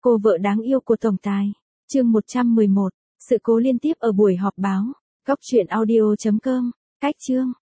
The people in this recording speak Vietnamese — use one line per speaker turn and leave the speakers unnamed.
Cô vợ đáng yêu của tổng tài. Chương 111. Sự cố liên tiếp ở buổi họp báo. Góc truyện audio.com. Cách chương.